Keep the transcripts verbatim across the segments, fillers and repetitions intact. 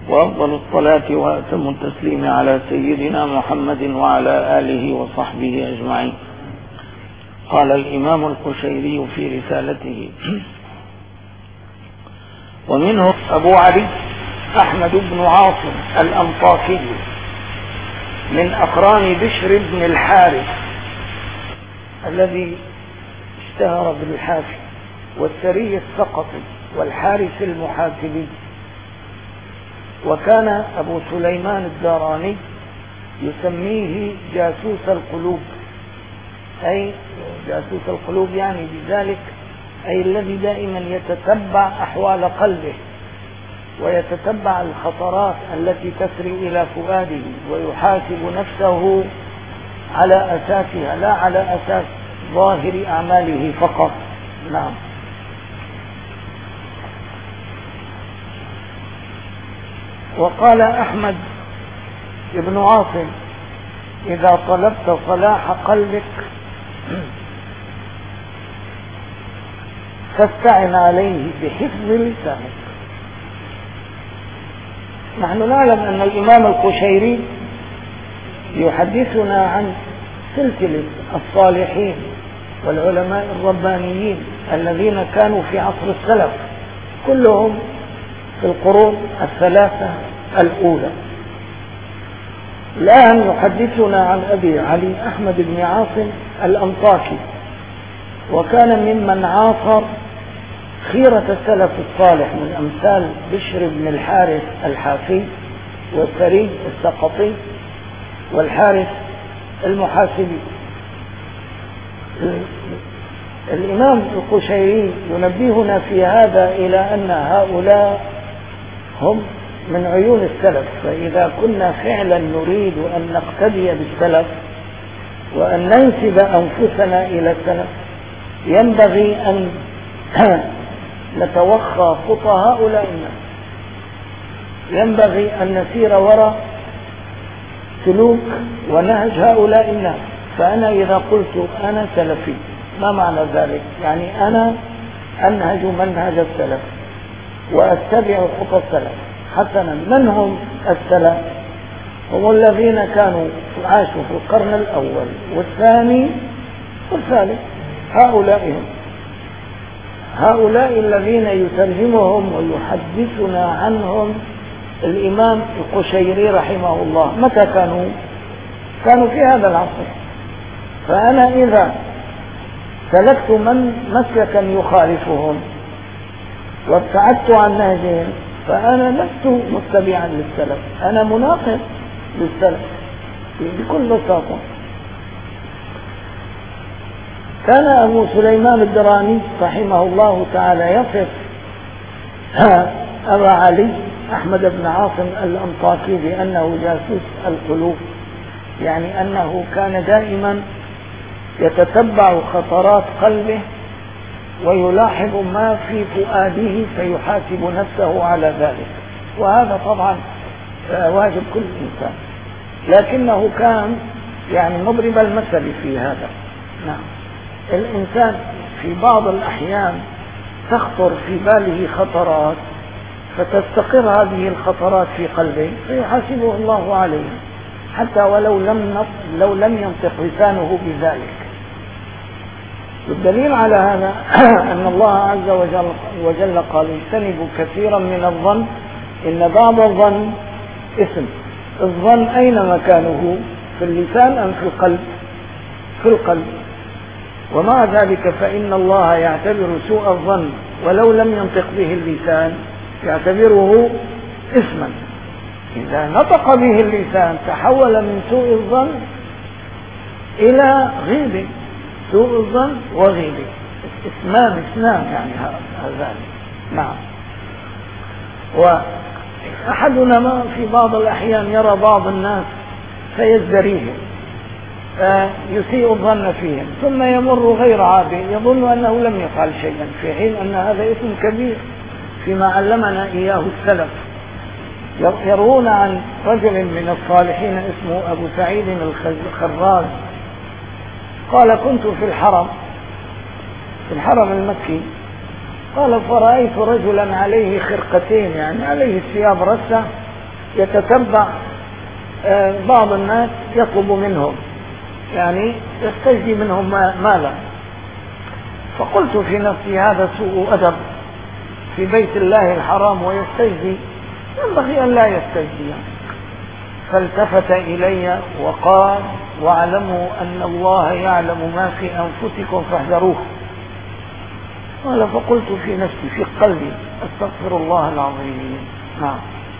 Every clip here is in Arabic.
وأفضل الصلاة وأتم التسليم على سيدنا محمد وعلى آله وصحبه أجمعين. قال الإمام القشيري في رسالته: ومنه أبو علي أحمد بن عاصم الأنطاكي من أقران بشر بن الحارث الذي اشتهر بالحافي، والسري السقطي، والحارث المحاسبي. وكان أبو سليمان الداراني يسميه جاسوس القلوب، أي جاسوس القلوب يعني بذلك أي الذي دائما يتتبع أحوال قلبه ويتتبع الخطرات التي تسري إلى فؤاده ويحاسب نفسه على أساسها لا على أساس ظاهر أعماله فقط. نعم. وقال أحمد بن عاصم: إذا طلبت صلاح قلبك فاستعن عليه بحفظ لسانك. نحن نعلم أن الإمام القشيري يحدثنا عن سلسلة الصالحين والعلماء الربانيين الذين كانوا في عصر السلف، كلهم في القرون الثلاثة الأولى. الآن يحدثنا عن أبي علي أحمد بن عاصم الأنطاكي، وكان ممن عاصر خيرة السلف الصالح من أمثال بشر بن الحارث الحافي، والسري السقطي، والحارث المحاسبي. الإمام القشيري ينبهنا في هذا إلى أن هؤلاء هم من عيون السلف، فإذا كنا فعلا نريد أن نقتدي بالسلف وأن ننسب أنفسنا إلى السلف ينبغي أن نتوخى خطى هؤلاء الناس، ينبغي أن نسير وراء سلوك ونهج هؤلاء الناس. فأنا إذا قلت أنا سلفي، ما معنى ذلك؟ يعني أنا أنهج منهج السلف وأتبع خطى السلف. حسنا، من هم السلف؟ هم الذين كانوا عاشوا في القرن الأول والثاني والثالث. هؤلاء هم هؤلاء الذين يترجمهم ويحدثنا عنهم الإمام القشيري رحمه الله. متى كانوا؟ كانوا في هذا العصر. فأنا إذا سلكت من مسلكا يخالفهم وابتعدت عن نهجهم فأنا لست متبعا للسلف، أنا مناقض للسلف بكل بساطة. كان أبو سليمان الدراني رحمه الله تعالى يصف أبا علي أحمد بن عاصم الأنطاكي بأنه جاسوس القلوب، يعني أنه كان دائما يتتبع خطرات قلبه ويلاحظ ما في فؤاده فيحاسب نفسه على ذلك، وهذا طبعا واجب كل إنسان، لكنه كان يعني مضرب المثل في هذا. نعم. الإنسان في بعض الأحيان تخطر في باله خطرات فتستقر هذه الخطرات في قلبه فيحاسبه الله عليه، حتى ولو لم لو لم ينطق لسانه بذلك. والدليل على هذا أن الله عز وجل, وجل قال: اجتنبوا كثيرا من الظن إن بعض الظن إثم. الظن أين مكانه؟ في اللسان أم في القلب؟ في القلب. ومع ذلك فإن الله يعتبر سوء الظن ولو لم ينطق به اللسان يعتبره إثما. إذا نطق به اللسان تحول من سوء الظن إلى غيبة. سوء الظن وغيبة اسمان اثنان يعني هذان. نعم. وأحدنا ما في بعض الأحيان يرى بعض الناس فيزدريهم فيسيء الظن فيهم، ثم يمر غير عابر يظن أنه لم يفعل شيئا، في حين أن هذا اسم كبير فيما علمنا إياه السلف. يروون عن رجل من الصالحين اسمه أبو سعيد الخراز قال: كنت في الحرم في الحرم المكي، قال: فرأيت رجلا عليه خرقتين، يعني عليه ثياب رسة يتتبع بعض الناس يطلب منهم، يعني يستجدي منهم مالا. فقلت في نفسي هذا سوء أدب في بيت الله الحرام ويستجدي، ينبغي أن لا يستجدي. فالتفت إلي وقال: واعلموا أن الله يعلم ما في أنفسكم فاحذروه. قال: فقلت في نفسي في قلبي: استغفر الله العظيم. نعم.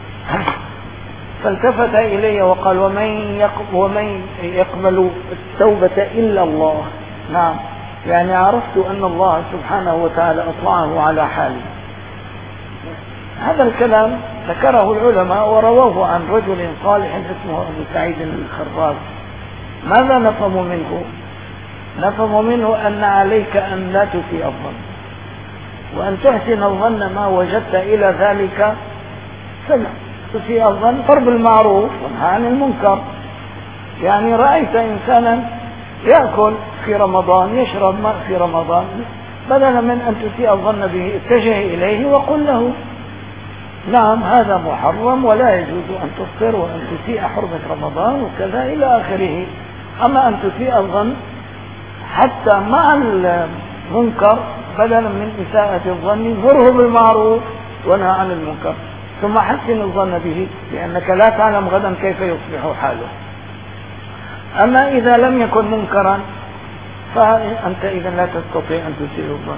فالتفت إلي وقال: ومن ومن يقبل التوبة إلا الله. نعم، يعني عرفت أن الله سبحانه وتعالى أطلعه على حاله. هذا الكلام ذكره العلماء ورووه عن رجل صالح اسمه أبو سعيد الخراز. ماذا نفهم منه؟ نفهم منه أن عليك أن لا تسيء الظن، وأن تحسن الظن ما وجدت إلى ذلك سمع. تسيء الظن قرب المعروف ونهى عن المنكر. يعني رأيت إنسانا يأكل في رمضان، يشرب ماء في رمضان، بدلا من أن تسيء الظن به اتجه إليه وقل له: نعم هذا محرم ولا يجوز أن تفطر وأن تسيء حرمة رمضان وكذا إلى آخره. أما أن تسيء الظن حتى مع المنكر، بدلا من إساءة الظن مره بالمعروف ونهى عن المنكر، ثم حسن الظن به، لأنك لا تعلم غدا كيف يصبح حاله. أما إذا لم يكن منكرا فأنت إذا لا تستطيع أن تسيء الظن.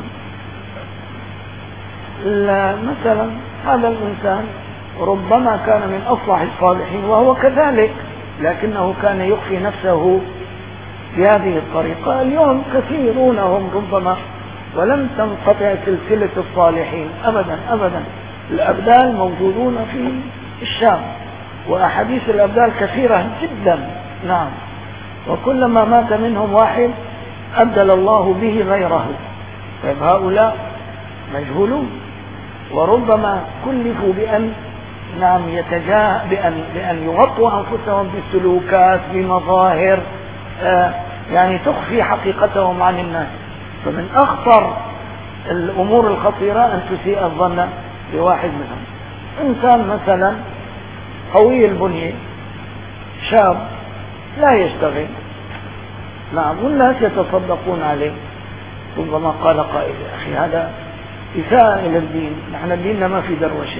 مثلا هذا الإنسان ربما كان من أصلح الصالحين وهو كذلك، لكنه كان يخفي نفسه بهذه الطريقة. اليوم كثيرون هم ربما، ولم تنقطع سلسلة الصالحين أبدا أبدا. الأبدال موجودون في الشام، وأحاديث الأبدال كثيرة جدا. نعم. وكلما مات منهم واحد أبدل الله به غيره. طيب هؤلاء مجهولون، وربما كلفوا بأن نعم يتجاه بأن, بأن يغطوا أنفسهم بسلوكات بمظاهر آه يعني تخفي حقيقتهم عن الناس. فمن أخطر الأمور الخطيرة أن تسيء الظن بواحد منهم. إنسان مثلا قوي البنية، شاب لا يشتغل، نعم، والناس يتصدقون عليه. ربما قال قائل: يا أخي هذا إساءة إلى الدين، نحن ديننا ما في دروشة،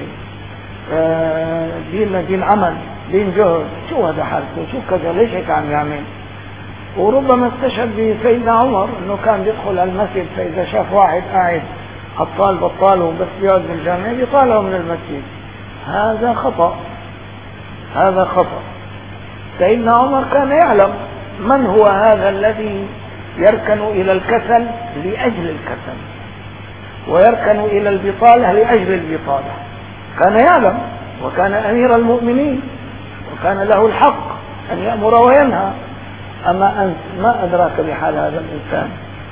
آه ديننا دين عمل، دين جهد. شو هذا حالته؟ شو كذا؟ ليش هيك عم يعمل؟ وربما استشهد بسيدنا عمر أنه كان يدخل المسجد، فإذا شاف واحد قاعد حطال بطال وبس بيقعد بالجامع يطالعه من المسجد. هذا خطأ، هذا خطأ. سيدنا عمر كان يعلم من هو هذا الذي يركن إلى الكسل لأجل الكسل، ويركن إلى البطالة لأجل البطالة. كان يعلم، وكان أمير المؤمنين، وكان له الحق أن يأمر وينهى. أما أنت ما أدراك بحال هذا الإنسان؟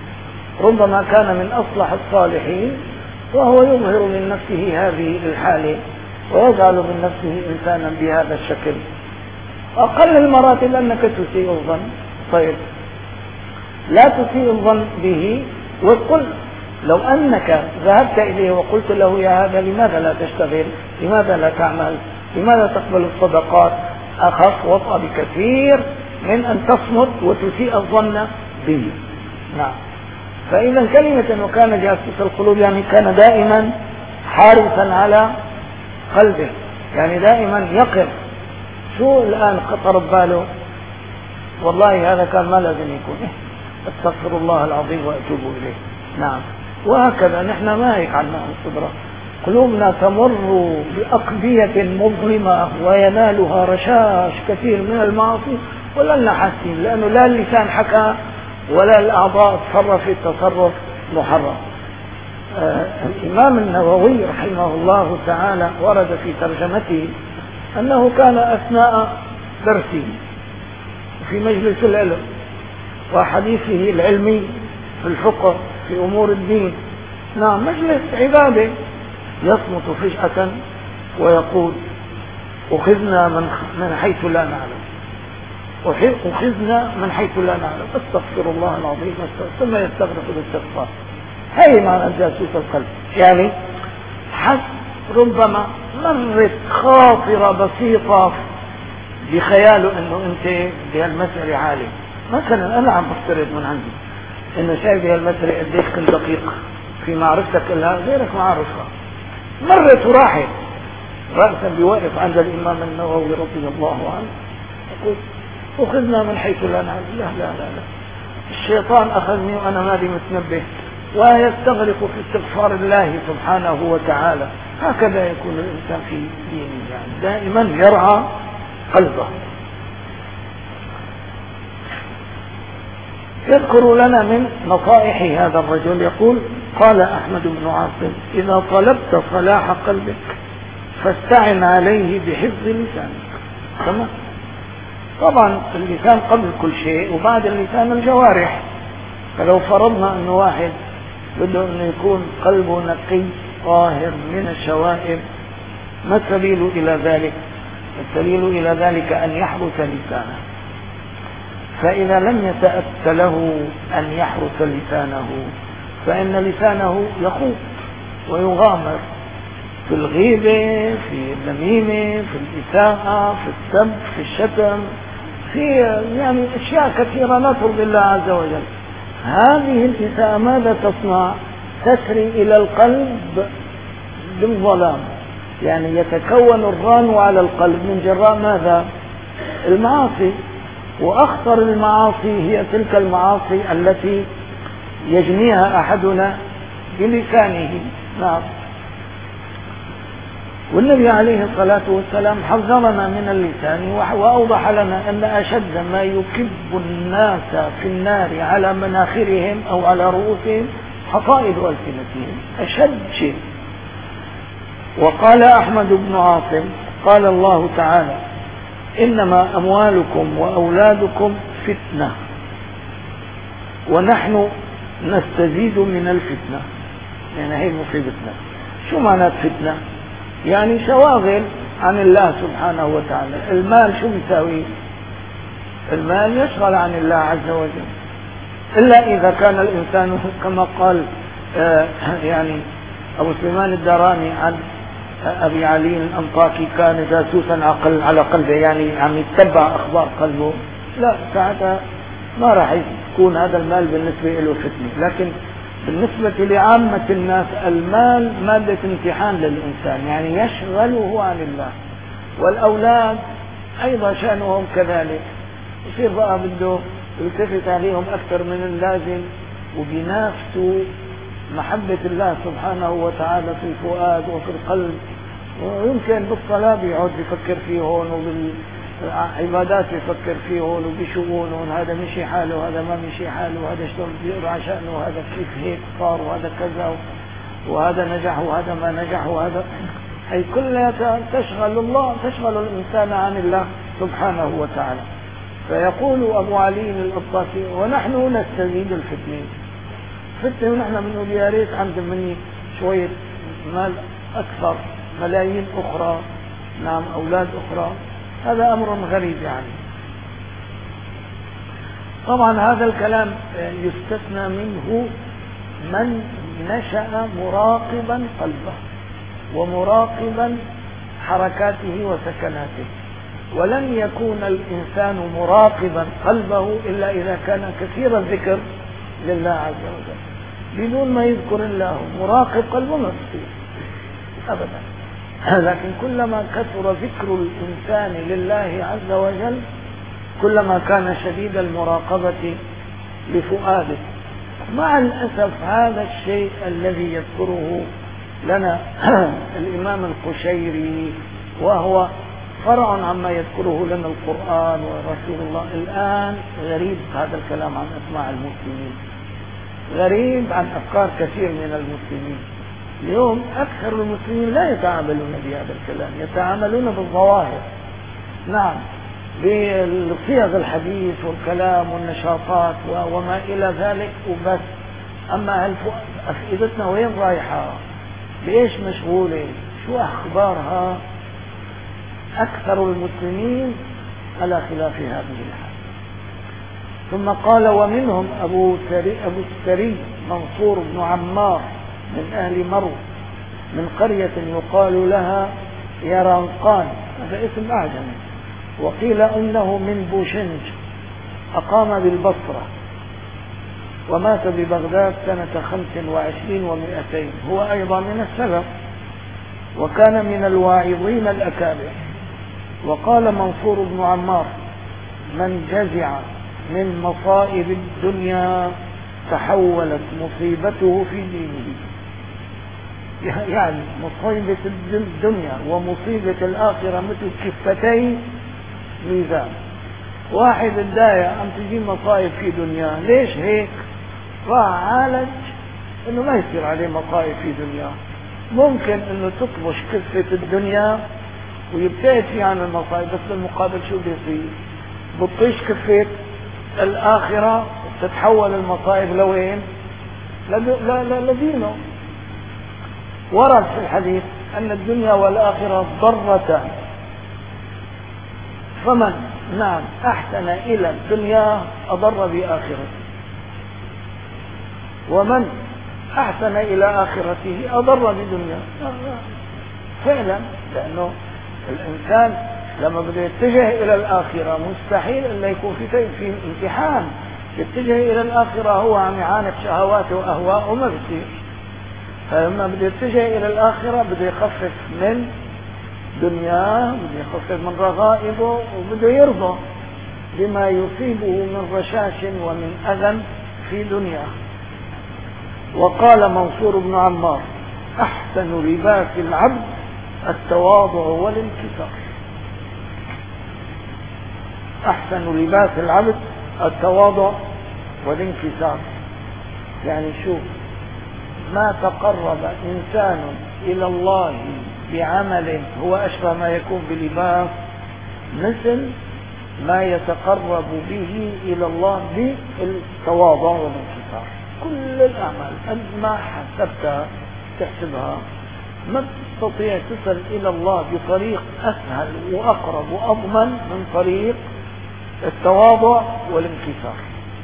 ربما كان من أصلح الصالحين وهو يظهر من نفسه هذه الحالة ويجعل من نفسه إنسانا بهذا الشكل. أقل المراتب أنك تسيء الظن. طيب لا تسيء الظن به، وقل لو أنك ذهبت إليه وقلت له: يا هذا لماذا لا تشتغل؟ لماذا لا تعمل؟ لماذا تقبل الصدقات؟ أخف وطأ بكثير من أن تصمت وتسيء الظن به. نعم. فإذا كلمة أنه كان جاسوس القلوب يعني كان دائما حارسا على قلبه، يعني دائما يقف. شو الآن خطر بباله؟ والله هذا كان ما لازم يكون. إيه؟ استغفر الله العظيم وأتوب إليه. نعم. وهكذا نحن ما هيك عنا القدرة. قلوبنا تمر بأقضية مظلمة وينالها رشاش كثير من المعاصي ولا لنا حاسين، لأنه لا اللسان حكى ولا الأعضاء تصرفت تصرف محرم. آه الإمام النووي رحمه الله تعالى ورد في ترجمته أنه كان أثناء درسه في مجلس العلم وحديثه العلمي في الفقه في أمور الدين، نعم، مجلس عبادة، يصمت فجأة ويقول: أخذنا من من حيث لا نعلم، أخذنا من حيث لا نعلم، أستغفر الله العظيم، ثم يستغرق الاستغفار. هي معنى جاسوس القلب، يعني حس ربما مرت خاطرة بسيطة بخياله انه انت بهالمسألة عالي. مثلا انا عم بفترض من عندي انه شايف بهالمسألة قديش كنت دقيق في معرفتك لها، غيرك معرفها، مرت وراحت. رأسا بيوقف عند الامام النووي رضي الله عنه يقول اخذنا من حيث لا نعلم. لا لا لا لا، الشيطان اخذني وانا مالي متنبه، ويستغرق في استغفار الله سبحانه وتعالى. هكذا يكون الانسان في دينه، يعني دائما يرعى قلبه. يذكر لنا من نصائح هذا الرجل يقول: قال أحمد بن عاصم: إذا طلبت صلاح قلبك فاستعن عليه بحفظ لسانك. تمام؟ طبعا اللسان قبل كل شيء، وبعد اللسان الجوارح. فلو فرضنا أنه واحد بده أنه يكون قلبه نقي طاهر من الشوائب، ما السبيل إلى ذلك؟ السبيل إلى ذلك أن يحرس لسانه. فإذا لم يتأت له أن يحرس لسانه فإن لسانه يخوض ويغامر في الغيبة، في النميمة، في الإساءة، في السب، في الشتم، في يعني أشياء كثيرة لا ترضي الله عز وجل. هذه الإساءة ماذا تصنع؟ تسري إلى القلب بالظلام، يعني يتكون الران على القلب من جراء ماذا؟ المعاصي. وأخطر المعاصي هي تلك المعاصي التي يجنيها أحدنا بلسانه. نعم. والنبي عليه الصلاة والسلام حذرنا من اللسان وأوضح لنا أن أشد ما يكب الناس في النار على مناخرهم أو على رؤوسهم حصائد ألسنتهم، أشد شيء. وقال أحمد بن عاصم: قال الله تعالى: إنما أموالكم وأولادكم فتنة ونحن نستزيد من الفتنة. يعني هي مصيبتنا. شو معنى فتنة؟ يعني شواغل عن الله سبحانه وتعالى. المال شو بيساوي؟ المال يشغل عن الله عز وجل، إلا إذا كان الإنسان كما قال آه يعني أبو سليمان الداراني عن أبي علي الأنطاكي: كان جاسوسا عقل على قلبه، يعني عم يتبع أخبار قلبه. لا، ساعتها ما راح يكون هذا المال بالنسبة له فتنة. لكن بالنسبة لعامة الناس المال مادة امتحان للإنسان، يعني يشغله عن الله. والأولاد أيضا شأنهم كذلك، يصير بقى بده يلتفت عليهم أكثر من اللازم، وبينافسوا محبة الله سبحانه وتعالى في الفؤاد وفي القلب. ويمكن بالصلاة بيقعد يفكر فيه هون، وبالعبادات يفكر فيه هون، وبشؤون هون، هذا مشي حاله وهذا ما مشي حاله، وهذا اشتغل بيقرأ شأنه، وهذا كيف هيك صار، وهذا كذا، وهذا نجح وهذا ما نجح، وهذا هي كلها تشغل الله، تشغل الإنسان عن الله سبحانه وتعالى. فيقول أبو علي الأنطاكي: ونحن نستزيد الفتنة. فتنة ونحن بنقول يا ريت عند مني شوية مال أكثر، ملايين أخرى، نعم، أولاد أخرى. هذا أمر غريب يعني. طبعا هذا الكلام يستثنى منه من نشأ مراقبا قلبه ومراقبا حركاته وسكناته. ولن يكون الإنسان مراقبا قلبه إلا إذا كان كثير الذكر لله عز وجل. بدون ما يذكر الله مراقب قلبه ما يصير أبدا. لكن كلما كثر ذكر الإنسان لله عز وجل كلما كان شديد المراقبة لفؤاده. مع الأسف هذا الشيء الذي يذكره لنا الإمام القشيري، وهو فرع عما يذكره لنا القرآن ورسول الله، الآن غريب هذا الكلام عن أسماع المسلمين، غريب عن أفكار كثير من المسلمين. اليوم أكثر المسلمين لا يتعاملون بهذا الكلام، يتعاملون بالظواهر، نعم، بصيغ الحديث والكلام والنشاطات وما إلى ذلك وبس. أما أفئدتنا وين رايحة؟ بإيش مشغولة؟ شو أخبارها؟ أكثر المسلمين على خلاف هذه الحال. ثم قال: ومنهم أبو سري, أبو السري منصور بن عمار من أهل مرو، من قرية يقال لها يرنقان، هذا اسم أعجمي، وقيل إنه من بوشنج، أقام بالبصرة ومات ببغداد سنة خمس وعشرين ومئتين، هو أيضا من السلف، وكان من الواعظين الأكابر. وقال منصور بن عمار: من جزع من مصائب الدنيا تحولت مصيبته في دينه. يعني مصيبة الدنيا ومصيبة الآخرة مثل كفتي ميزان. واحد اتضايق عم تجي مصائب في دنيا، ليش هيك؟ راح عالج انه ما يصير عليه مصائب في دنيا. ممكن انه تطبش كفة الدنيا ويبتعد فيه عن المصائب، بس بالمقابل شو بيصير؟ بطيش كفة الآخرة تتحول المصائب لوين؟ لدينه. ورد في الحديث أن الدنيا والآخرة ضرتان، فمن نعم أحسن إلى الدنيا أضر بآخرته، ومن أحسن إلى آخرته أضر بدنيا. فعلا، لأنه الإنسان لما بده يتجه إلى الآخرة مستحيل إلا يكون في في امتحان. يتجه إلى الآخرة هو عم يعاند شهواته وأهواءه وما بصير. فلما بده يتجه إلى الآخرة بده يخفف من دنياه، بده يخفف من رغائبه، وبده يرضى بما يصيبه من رشاش ومن أذى في دنياه. وقال منصور بن عمار: أحسن لباس العبد التواضع والانكسار. أحسن لباس العبد التواضع والانكسار. يعني شوف، ما تقرب إنسان إلى الله بعمل هو أشبه ما يكون بلباس مثل ما يتقرب به إلى الله بالتواضع والانكسار. كل الأعمال أنت ما حسبتها تحسبها ما تستطيع تصل إلى الله بطريق أسهل وأقرب وأضمن من طريق التواضع والانكسار.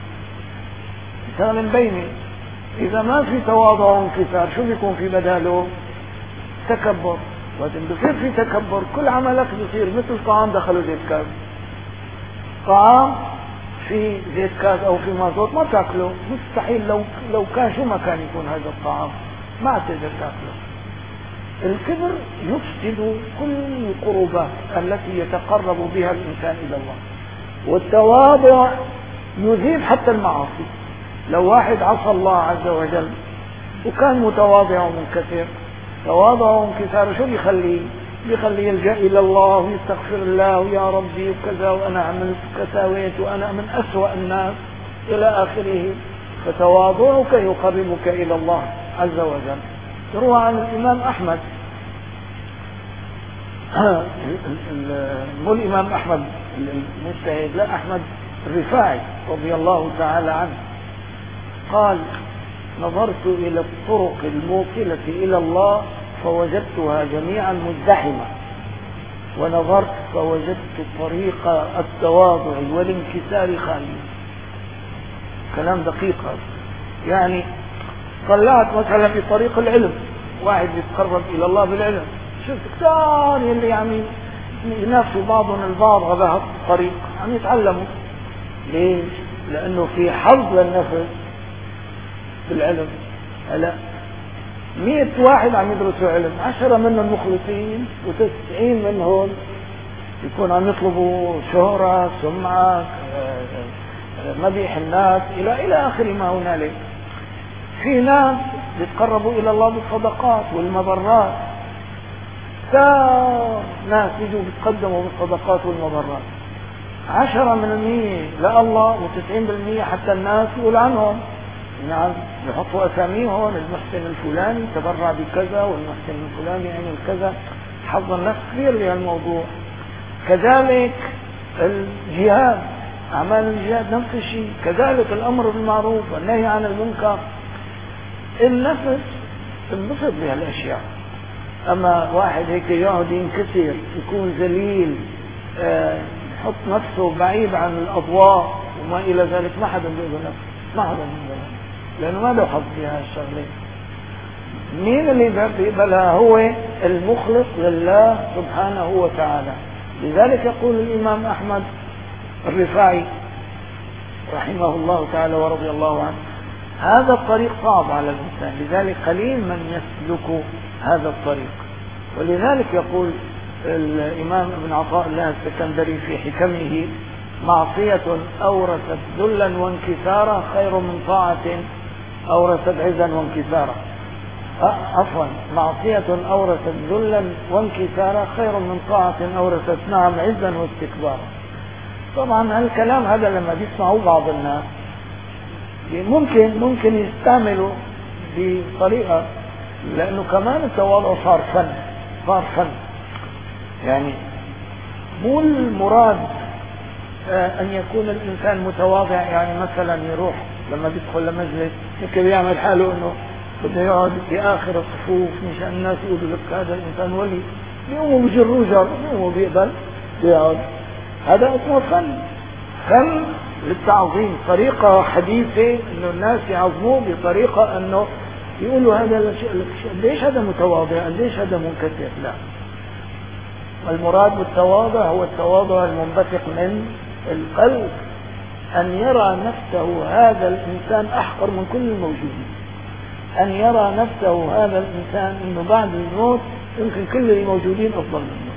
مثال بيني، إذا ما في تواضع وانكسار شو بيكون في بداله؟ تكبر. وإذا بصير في تكبر كل عملك بصير مثل طعام دخله زيت كاز. طعام في زيت كاز أو في مازوت ما تاكله، مستحيل. لو لو كان شو ما كان يكون هذا الطعام ما تقدر تاكله. الكبر يفسد كل القربات التي يتقرب بها الإنسان إلى الله، والتواضع يذيب حتى المعاصي. لو واحد عصى الله عز وجل وكان متواضع ومنكسر، تواضع وانكسار شو بيخليه؟ بيخليه يلجأ إلى الله ويستغفر الله ويا ربي وكذا وأنا عملت وكساويت وأنا من أسوأ الناس إلى آخره. فتواضعك يقربك إلى الله عز وجل. يروى عن الإمام أحمد، مو الإمام أحمد المجتهد، لا، أحمد الرفاعي رضي الله تعالى عنه، قال: نظرت إلى الطرق الموصلة إلى الله فوجدتها جميعا مزدحمة، ونظرت فوجدت طريق التواضع والانكسار خاليا. كلام دقيق. يعني طلعت مثلا في طريق العلم، واحد يتقرب إلى الله بالعلم، شفت كثار يلي يعني ينافسوا بعضهم البعض على هذا الطريق، عم يتعلموا. ليش؟ لأنه في حظ للنفس بالعلم. هلا مئة واحد عم يدرسوا علم، عشرة منهم مخلصين وتسعين منهم يكون عم يطلبوا شهرة، سمعة، مديح الناس، إلى إلى آخر ما هنالك. في ناس يتقربوا إلى الله بالصدقات والمبرات، كثار ناس يجوا يتقدموا بالصدقات والمبرات، عشرة من المية لا الله وتسعين بالمية حتى الناس يقول عنهم. نعم، يحطوا أساميهم: المحسن الفلاني تبرع بكذا، والمحسن الفلاني عمل كذا. حظ الناس كثير لهالموضوع. كذلك الجهاد، أعمال الجهاد نفس الشيء. كذلك الأمر بالمعروف والنهي عن المنكر. النفس تنبسط بهالأشياء. أما واحد هيك يقعد ينكسر، يكون ذليل، آه، يحط نفسه بعيد عن الأضواء وما إلى ذلك، ما حدا بيقدر نفسه، ما حدا بيقدر، لأنه ما له حظ في هالشغلة. مين اللي بيقبلها؟ هو المخلص لله سبحانه وتعالى. لذلك يقول الإمام أحمد الرفاعي رحمه الله تعالى ورضي الله عنه: هذا الطريق صعب على الإنسان، لذلك قليل من يسلك هذا الطريق. ولذلك يقول الإمام ابن عطاء الله السكندري في حكمه: معصية أورثت ذلا وانكسارا خير من طاعة أورثت عزا وانكسارا. عفوا، معصية أورثت ذلا وانكسارا خير من طاعة أورثت نعم عزا واستكبارا. طبعا هالكلام هذا لما بيسمعوا بعض الناس ممكن ممكن يستعملوا بطريقة، لأنه كمان التواضع صار فن، صار فن. يعني مو المراد أن يكون الإنسان متواضع، يعني مثلا يروح لما بيدخل لمجلس هيك بيعمل حاله إنه بده يقعد في آخر الصفوف مشان الناس يقولوا لك هذا الإنسان ولي، بيقوموا بجروا جر، بيقوموا بيقبل بيقعد. هذا اسمه فن، فن للتعظيم، طريقة حديثة إنه الناس يعظموه بطريقة إنه يقولوا هذا ليش هذا متواضع، ليش هذا منكسر. لا، المراد بالتواضع هو التواضع المنبثق من القلب، أن يرى نفسه هذا الإنسان أحقر من كل الموجودين، أن يرى نفسه هذا الإنسان أنه بعد الموت يمكن كل الموجودين أفضل منه،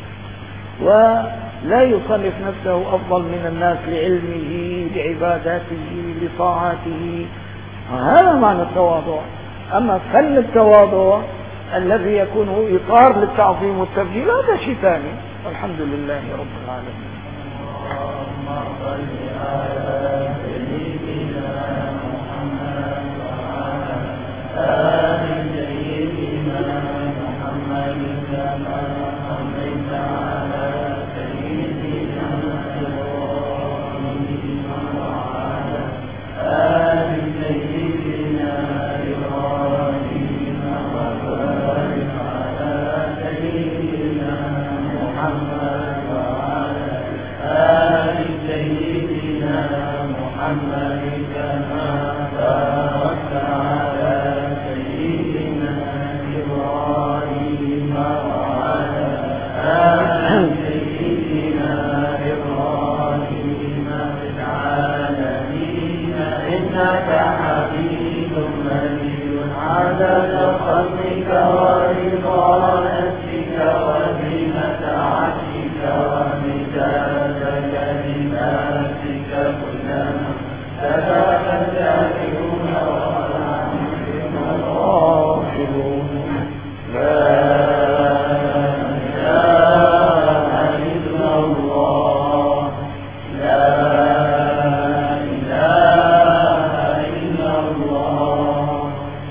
ولا يصنف نفسه أفضل من الناس لعلمه لعباداته لطاعاته. هذا معنى التواضع. أما فن التواضع الذي يكون إطار للتعظيم والتبجيل هذا شيء ثاني. والحمد لله رب العالمين. اللهم صل على سيدنا محمد وعلى آل سيدنا محمد كما صليت على سيدنا إبراهيم وعلى آل سيدنا إبراهيم وبارك على سيدنا محمد وعلى آل سيدنا محمد كما باركت على سيدنا إبراهيم وعلى آل سيدنا إبراهيم في العالمين إنك حميد مجيد. عدد خلقك ورضا نفسك وزنة عرشك ومداد كلماتك كلما سبح الذاكرون والعاملون الغافلون. لا إله إلا الله، لا إله إلا الله،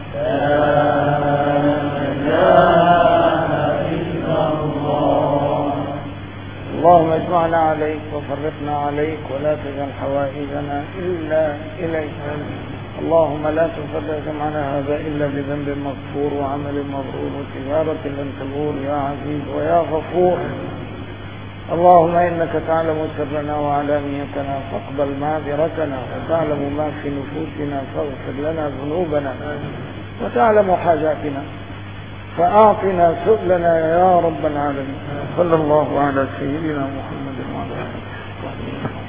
لا إله إلا الله. اللهم اجمعنا عليك وفرقنا عليك ولا تجعل حوائجنا إلا إليك. اللهم لا تفرق جمعنا هذا إلا بذنب مغفور وعمل مبرور وتجارة لن تبور يا عزيز ويا غفور. اللهم إنك تعلم سرنا وعلانيتنا فاقبل معذرتنا، وتعلم ما في نفوسنا فاغفر لنا ذنوبنا، وتعلم حاجاتنا فأعطنا سؤلنا يا رب العالمين. صلى الله على سيدنا محمد وعلى آله وصحبه.